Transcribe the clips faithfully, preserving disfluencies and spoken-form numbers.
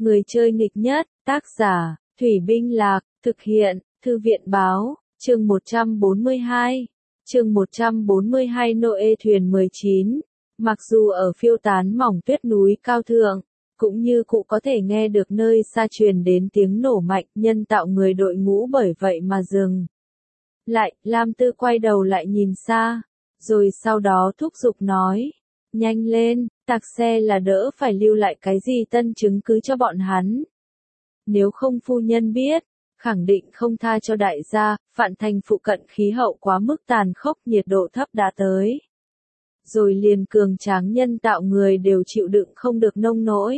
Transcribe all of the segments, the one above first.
Người chơi nghịch nhất, tác giả, Thủy Binh Lạc, thực hiện, Thư viện báo, chương một trăm bốn mươi hai. Chương một trăm bốn mươi hai Noe thuyền mười chín. Mặc dù ở phiêu tán mỏng tuyết núi cao thượng, cũng như cụ có thể nghe được nơi xa truyền đến tiếng nổ mạnh, nhân tạo người đội ngũ bởi vậy mà dừng. Lại, Lam Tư quay đầu lại nhìn xa, rồi sau đó thúc giục nói, nhanh lên, tạc xe là đỡ phải lưu lại cái gì tân chứng cứ cho bọn hắn. Nếu không phu nhân biết, khẳng định không tha cho đại gia, Phạn Thành phụ cận khí hậu quá mức tàn khốc, nhiệt độ thấp đã tới. Rồi liền cường tráng nhân tạo người đều chịu đựng không được nông nỗi.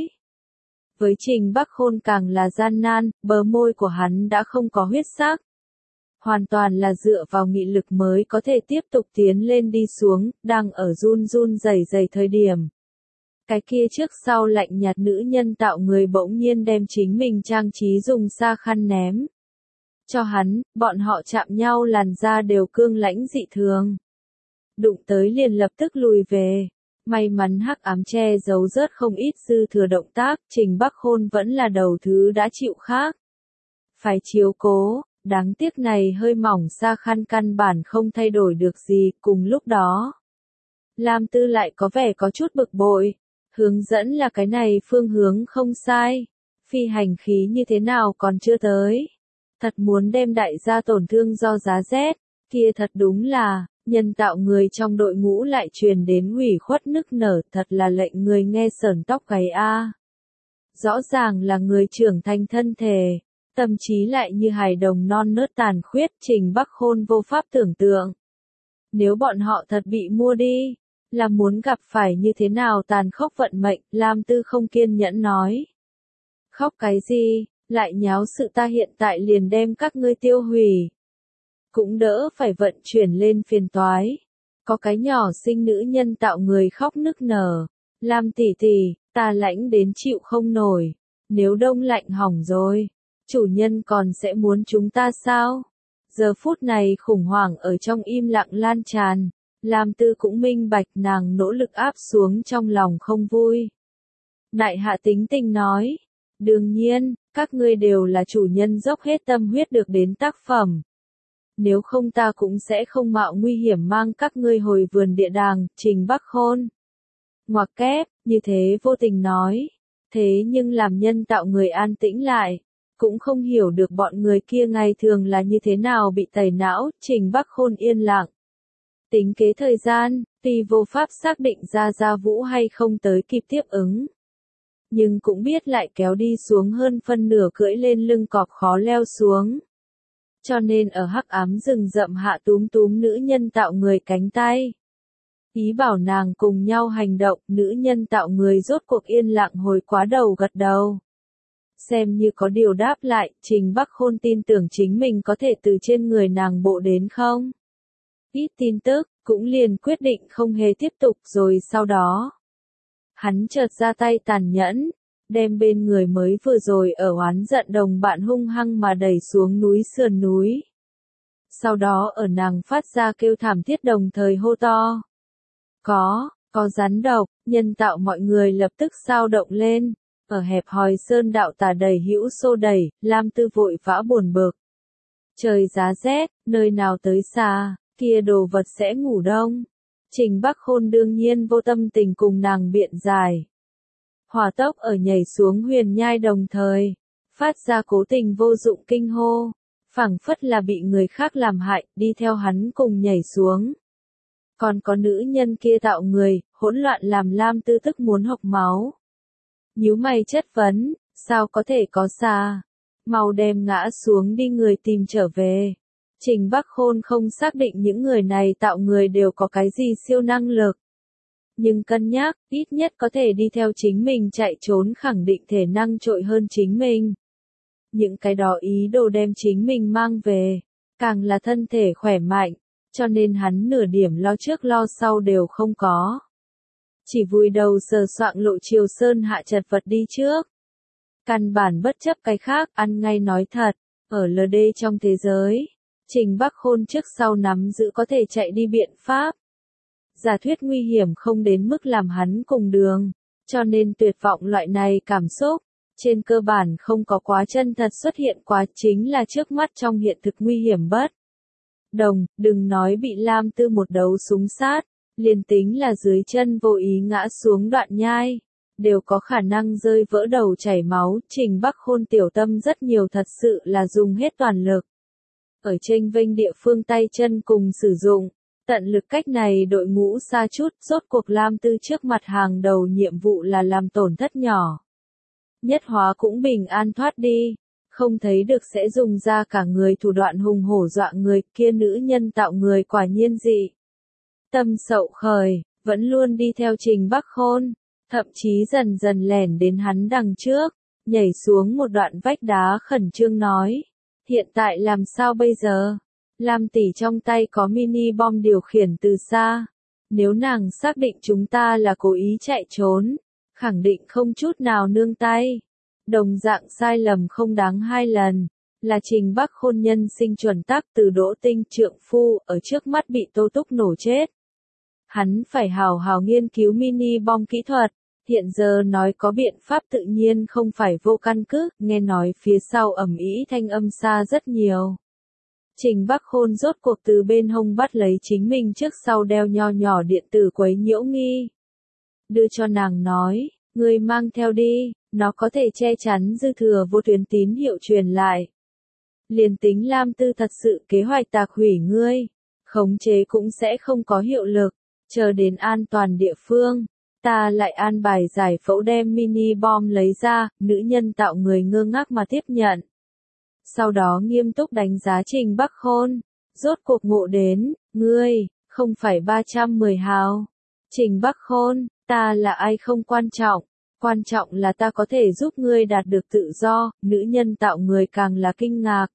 Với Trình Bắc Khôn càng là gian nan, bờ môi của hắn đã không có huyết sắc. Hoàn toàn là dựa vào nghị lực mới có thể tiếp tục tiến lên đi xuống, đang ở run run rẩy rẩy thời điểm. Cái kia trước sau lạnh nhạt nữ nhân tạo người bỗng nhiên đem chính mình trang trí dùng sa khăn ném cho hắn, bọn họ chạm nhau làn da đều cương lãnh dị thường. Đụng tới liền lập tức lùi về. May mắn hắc ám che giấu rớt không ít dư thừa động tác, Trình Bắc Khôn vẫn là đầu thứ đã chịu khác. Phải chiếu cố, đáng tiếc này hơi mỏng sa khăn căn bản không thay đổi được gì, cùng lúc đó. Lam Tư lại có vẻ có chút bực bội, hướng dẫn là cái này phương hướng không sai, phi hành khí như thế nào còn chưa tới. Thật muốn đem đại gia tổn thương do giá rét, kia thật đúng là, nhân tạo người trong đội ngũ lại truyền đến hủy khuất nức nở, thật là lệnh người nghe sởn tóc gáy a. Rõ ràng là người trưởng thành thân thể, tâm trí lại như hài đồng non nớt tàn khuyết, Trình Bắc Khôn vô pháp tưởng tượng. Nếu bọn họ thật bị mua đi, là muốn gặp phải như thế nào tàn khốc vận mệnh, Lam Tư không kiên nhẫn nói. Khóc cái gì, lại nháo sự, ta hiện tại liền đem các ngươi tiêu hủy. Cũng đỡ phải vận chuyển lên phiền toái. Có cái nhỏ xinh nữ nhân tạo người khóc nức nở. Lam tỷ tỷ, ta lãnh đến chịu không nổi. Nếu đông lạnh hỏng rồi, chủ nhân còn sẽ muốn chúng ta sao? Giờ phút này khủng hoảng ở trong im lặng lan tràn. Lam Tư cũng minh bạch nàng nỗ lực áp xuống trong lòng không vui. Đại hạ tính tình nói. Đương nhiên, các ngươi đều là chủ nhân dốc hết tâm huyết được đến tác phẩm. Nếu không ta cũng sẽ không mạo nguy hiểm mang các ngươi hồi vườn địa đàng, Trình Bắc Khôn. Ngoặc kép, như thế vô tình nói. Thế nhưng làm nhân tạo người an tĩnh lại, cũng không hiểu được bọn người kia ngày thường là như thế nào bị tẩy não, Trình Bắc Khôn yên lặng. Tính kế thời gian, tuy vô pháp xác định ra Gia Vũ hay không tới kịp tiếp ứng. Nhưng cũng biết lại kéo đi xuống hơn phân nửa cưỡi lên lưng cọp khó leo xuống. Cho nên ở hắc ám rừng rậm hạ túm túm nữ nhân tạo người cánh tay. Ý bảo nàng cùng nhau hành động, nữ nhân tạo người rốt cuộc yên lặng hồi quá đầu gật đầu. Xem như có điều đáp lại, Trình Bắc Khôn tin tưởng chính mình có thể từ trên người nàng bộ đến không. Ít tin tức, cũng liền quyết định không hề tiếp tục rồi sau đó. Hắn chợt ra tay tàn nhẫn, đem bên người mới vừa rồi ở oán giận đồng bạn hung hăng mà đẩy xuống núi sườn núi. Sau đó ở nàng phát ra kêu thảm thiết đồng thời hô to. Có, có rắn độc, nhân tạo mọi người lập tức sao động lên. Ở hẹp hòi sơn đạo tà đầy hữu xô đẩy, Lam Tư vội vã buồn bực. Trời giá rét, nơi nào tới xa, kia đồ vật sẽ ngủ đông. Trình Bắc Khôn đương nhiên vô tâm tình cùng nàng biện giải. Hỏa tốc ở nhảy xuống huyền nhai đồng thời, phát ra cố tình vô dụng kinh hô, phảng phất là bị người khác làm hại, đi theo hắn cùng nhảy xuống. Còn có nữ nhân kia tạo người, hỗn loạn làm Lam Tư tức muốn hộc máu. Nhíu mày chất vấn, sao có thể có xa? Mau đem ngã xuống đi người tìm trở về. Trình Bắc Khôn không xác định những người này tạo người đều có cái gì siêu năng lực. Nhưng cân nhắc, ít nhất có thể đi theo chính mình chạy trốn khẳng định thể năng trội hơn chính mình. Những cái đó ý đồ đem chính mình mang về, càng là thân thể khỏe mạnh, cho nên hắn nửa điểm lo trước lo sau đều không có. Chỉ vùi đầu sờ soạng lộ Triều Sơn hạ chật vật đi trước. Căn bản bất chấp cái khác, ăn ngay nói thật, ở lờ đê trong thế giới, Trình Bắc Khôn trước sau nắm giữ có thể chạy đi biện pháp. Giả thuyết nguy hiểm không đến mức làm hắn cùng đường, cho nên tuyệt vọng loại này cảm xúc, trên cơ bản không có quá chân thật xuất hiện quá, chính là trước mắt trong hiện thực nguy hiểm bất đồng, đừng nói bị Lam Tư một đấu súng sát, liền tính là dưới chân vô ý ngã xuống đoạn nhai, đều có khả năng rơi vỡ đầu chảy máu. Trình Bắc Khôn tiểu tâm rất nhiều, thật sự là dùng hết toàn lực. Ở chênh vênh địa phương tay chân cùng sử dụng, tận lực cách này đội ngũ xa chút, rốt cuộc Lam Tư trước mặt hàng đầu nhiệm vụ là làm tổn thất nhỏ. Nhất Hóa cũng bình an thoát đi, không thấy được sẽ dùng ra cả người thủ đoạn hùng hổ dọa người, kia nữ nhân tạo người quả nhiên dị. Tâm sậu khởi, vẫn luôn đi theo Trình Bắc Khôn, thậm chí dần dần lẻn đến hắn đằng trước, nhảy xuống một đoạn vách đá khẩn trương nói, hiện tại làm sao bây giờ? Lam tỷ trong tay có mini bom điều khiển từ xa, nếu nàng xác định chúng ta là cố ý chạy trốn, khẳng định không chút nào nương tay. Đồng dạng sai lầm không đáng hai lần, là Trình Bắc Khôn nhân sinh chuẩn tắc từ Đỗ Tinh trượng phu ở trước mắt bị Tô Túc nổ chết. Hắn phải hào hào nghiên cứu mini bom kỹ thuật, hiện giờ nói có biện pháp tự nhiên không phải vô căn cứ, nghe nói phía sau ầm ĩ thanh âm xa rất nhiều. Trình Bắc Khôn rốt cuộc từ bên hông bắt lấy chính mình trước sau đeo nho nhỏ điện tử quấy nhiễu nghi. Đưa cho nàng nói, ngươi mang theo đi, nó có thể che chắn dư thừa vô tuyến tín hiệu truyền lại. Liền tính Lam Tư thật sự kế hoạch tạc hủy ngươi, khống chế cũng sẽ không có hiệu lực, chờ đến an toàn địa phương. Ta lại an bài giải phẫu đem mini bom lấy ra, nữ nhân tạo người ngơ ngác mà tiếp nhận. Sau đó nghiêm túc đánh giá Trình Bắc Khôn, rốt cuộc ngộ đến, ngươi, không phải ba trăm mười hào. Trình Bắc Khôn, ta là ai không quan trọng, quan trọng là ta có thể giúp ngươi đạt được tự do, nữ nhân tạo người càng là kinh ngạc.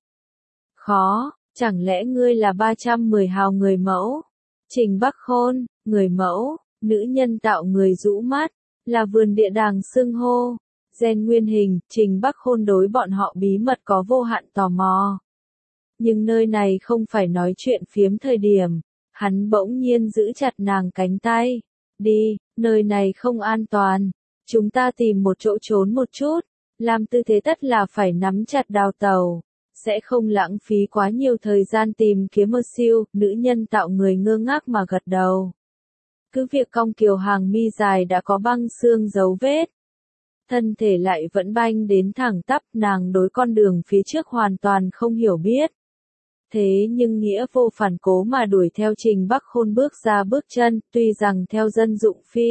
Khó, chẳng lẽ ngươi là ba trăm mười hào người mẫu? Trình Bắc Khôn, người mẫu. Nữ nhân tạo người rũ mắt, là vườn địa đàng xưng hô, gen nguyên hình. Trình Bắc Khôn đối bọn họ bí mật có vô hạn tò mò. Nhưng nơi này không phải nói chuyện phiếm thời điểm, hắn bỗng nhiên giữ chặt nàng cánh tay. Đi, nơi này không an toàn, chúng ta tìm một chỗ trốn một chút, làm tư thế tất là phải nắm chặt đào tàu, sẽ không lãng phí quá nhiều thời gian tìm kiếm mơ siêu. Nữ nhân tạo người ngơ ngác mà gật đầu. Cứ việc cong kiều hàng mi dài đã có băng xương dấu vết, thân thể lại vẫn banh đến thẳng tắp, nàng đối con đường phía trước hoàn toàn không hiểu biết. Thế nhưng nghĩa vô phản cố mà đuổi theo Trình Bắc Khôn bước ra bước chân, tuy rằng theo dân dụng phi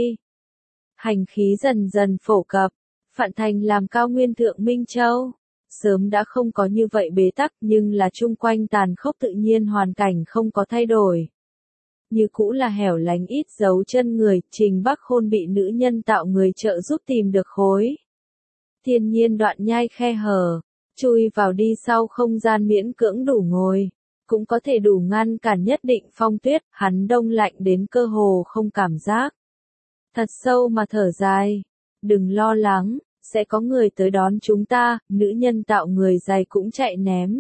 hành khí dần dần phổ cập, Phạn Thành làm cao nguyên thượng Minh Châu, sớm đã không có như vậy bế tắc, nhưng là chung quanh tàn khốc tự nhiên hoàn cảnh không có thay đổi. Như cũ là hẻo lánh ít dấu chân người. Trình Bắc Khôn bị nữ nhân tạo người trợ giúp tìm được khối thiên nhiên đoạn nhai khe hở, chui vào đi sau không gian miễn cưỡng đủ ngồi, cũng có thể đủ ngăn cản nhất định phong tuyết. Hắn đông lạnh đến cơ hồ không cảm giác, thật sâu mà thở dài, đừng lo lắng, sẽ có người tới đón chúng ta. Nữ nhân tạo người dài cũng chạy ném.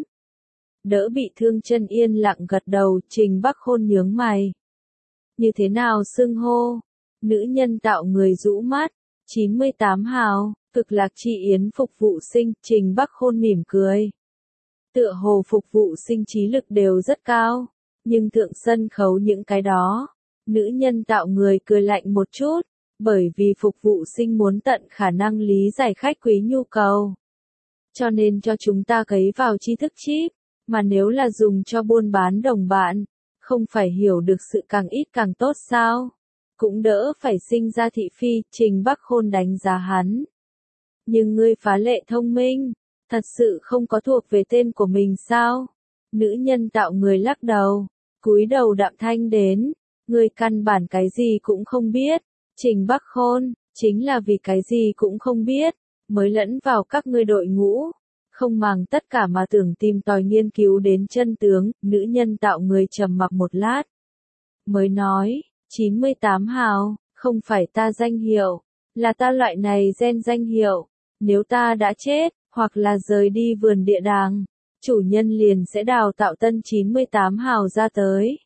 Đỡ bị thương chân yên lặng gật đầu. Trình Bắc Khôn nhướng mày. Như thế nào xưng hô? Nữ nhân tạo người rũ mắt. chín mươi tám hào, Cực Lạc Chi Yến phục vụ sinh. Trình Bắc Khôn mỉm cười. Tựa hồ phục vụ sinh trí lực đều rất cao, nhưng thượng sân khấu những cái đó, nữ nhân tạo người cười lạnh một chút, bởi vì phục vụ sinh muốn tận khả năng lý giải khách quý nhu cầu. Cho nên cho chúng ta cấy vào tri thức chip. Mà nếu là dùng cho buôn bán đồng bạn, không phải hiểu được sự càng ít càng tốt sao? Cũng đỡ phải sinh ra thị phi. Trình Bắc Khôn đánh giá hắn. Nhưng ngươi phá lệ thông minh, thật sự không có thuộc về tên của mình sao? Nữ nhân tạo người lắc đầu, cúi đầu đạm thanh đến, ngươi căn bản cái gì cũng không biết. Trình Bắc Khôn, chính là vì cái gì cũng không biết, mới lẫn vào các ngươi đội ngũ. Không màng tất cả mà tưởng tìm tòi nghiên cứu đến chân tướng. Nữ nhân tạo người trầm mặc một lát, mới nói, chín mươi tám hào, không phải ta danh hiệu, là ta loại này gen danh hiệu. Nếu ta đã chết, hoặc là rời đi vườn địa đàng, chủ nhân liền sẽ đào tạo tân chín mươi tám hào ra tới.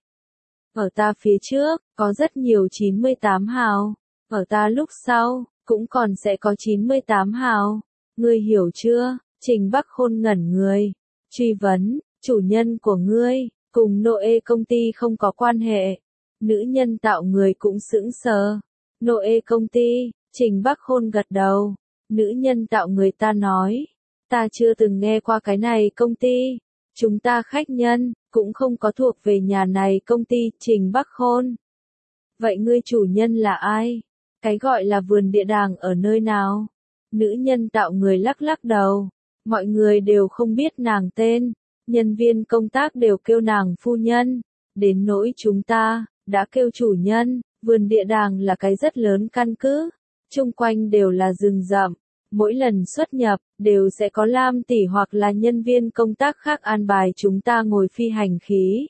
Ở ta phía trước, có rất nhiều chín mươi tám hào, ở ta lúc sau, cũng còn sẽ có chín mươi tám hào. Ngươi hiểu chưa? Trình Bắc Khôn ngẩn người, truy vấn, chủ nhân của ngươi, cùng Noe công ty không có quan hệ. Nữ nhân tạo người cũng sững sờ. Noe công ty, Trình Bắc Khôn gật đầu. Nữ nhân tạo người ta nói, ta chưa từng nghe qua cái này công ty. Chúng ta khách nhân, cũng không có thuộc về nhà này công ty. Trình Bắc Khôn. Vậy ngươi chủ nhân là ai? Cái gọi là vườn địa đàng ở nơi nào? Nữ nhân tạo người lắc lắc đầu. Mọi người đều không biết nàng tên. Nhân viên công tác đều kêu nàng phu nhân. Đến nỗi chúng ta, đã kêu chủ nhân. Vườn địa đàng là cái rất lớn căn cứ. Chung quanh đều là rừng rậm. Mỗi lần xuất nhập, đều sẽ có Lam tỷ hoặc là nhân viên công tác khác an bài chúng ta ngồi phi hành khí.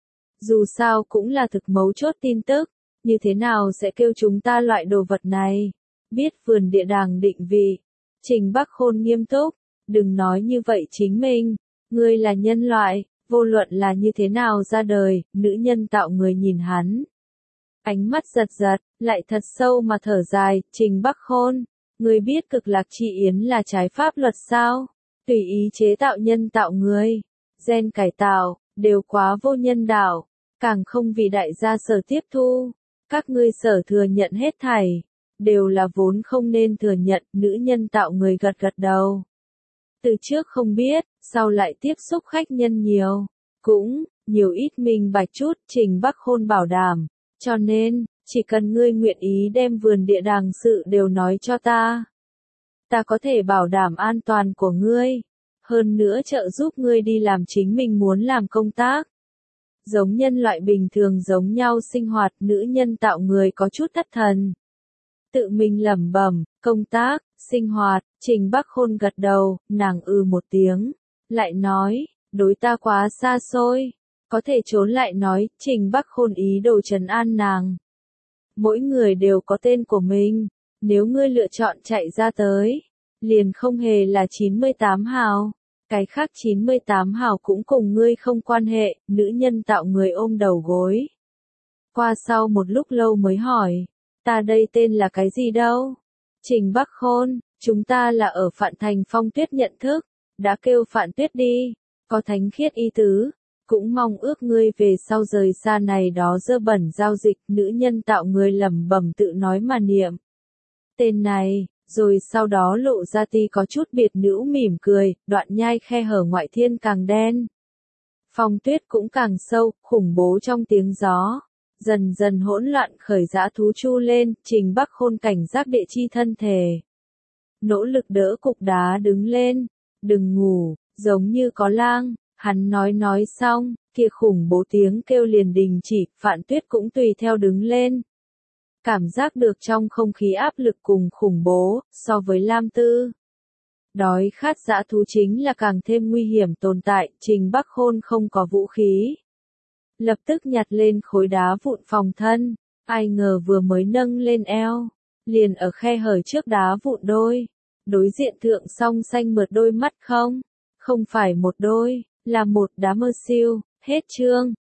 Dù sao cũng là thực mấu chốt tin tức. Như thế nào sẽ kêu chúng ta loại đồ vật này? Biết vườn địa đàng định vị. Trình Bắc Khôn nghiêm túc. Đừng nói như vậy chính mình. Ngươi là nhân loại, vô luận là như thế nào ra đời. Nữ nhân tạo người nhìn hắn. Ánh mắt giật giật, lại thật sâu mà thở dài. Trình Bắc Khôn, ngươi biết cực lạc chi yến là trái pháp luật sao? Tùy ý chế tạo nhân tạo người, gen cải tạo, đều quá vô nhân đạo. Càng không vì đại gia sở tiếp thu. Các ngươi sở thừa nhận hết thảy, đều là vốn không nên thừa nhận. Nữ nhân tạo người gật gật đầu. Từ trước không biết, sau lại tiếp xúc khách nhân nhiều. Cũng, nhiều ít minh bạch chút. Trình Bắc Khôn bảo đảm. Cho nên, chỉ cần ngươi nguyện ý đem vườn địa đàng sự đều nói cho ta. Ta có thể bảo đảm an toàn của ngươi. Hơn nữa trợ giúp ngươi đi làm chính mình muốn làm công tác. Giống nhân loại bình thường giống nhau sinh hoạt. Nữ nhân tạo người có chút thất thần. Tự mình lẩm bẩm, công tác, sinh hoạt. Trình Bắc Khôn gật đầu, nàng ư một tiếng. Lại nói, đối ta quá xa xôi. Có thể trốn lại nói. Trình Bắc Khôn ý đồ trấn an nàng. Mỗi người đều có tên của mình. Nếu ngươi lựa chọn chạy ra tới, liền không hề là chín mươi tám hào. Cái khác chín mươi tám hào cũng cùng ngươi không quan hệ. Nữ nhân tạo người ôm đầu gối. Qua sau một lúc lâu mới hỏi. Ta đây tên là cái gì đâu? Trình Bắc Khôn, chúng ta là ở Phạn Thành Phong Tuyết nhận thức. Đã kêu Phạn Tuyết đi. Có thánh khiết ý tứ. Cũng mong ước ngươi về sau rời xa này đó dơ bẩn giao dịch. Nữ nhân tạo người lẩm bẩm tự nói mà niệm. Tên này, rồi sau đó lộ ra ti có chút biệt nữ mỉm cười. Đoạn nhai khe hở ngoại thiên càng đen. Phong tuyết cũng càng sâu, khủng bố trong tiếng gió. Dần dần hỗn loạn khởi dã thú chu lên. Trình Bắc Khôn cảnh giác địa chi thân thể. Nỗ lực đỡ cục đá đứng lên. Đừng ngủ, giống như có lang. Hắn nói nói xong, kia khủng bố tiếng kêu liền đình chỉ. Phạn Tuyết cũng tùy theo đứng lên. Cảm giác được trong không khí áp lực cùng khủng bố, so với Lam Tư. Đói khát dã thú chính là càng thêm nguy hiểm tồn tại. Trình Bắc Khôn không có vũ khí. Lập tức nhặt lên khối đá vụn phòng thân. Ai ngờ vừa mới nâng lên eo. Liền ở khe hở trước đá vụn đôi. Đối diện thượng song xanh mượt đôi mắt không? Không phải một đôi, là một đá mơ siêu. Hết chương.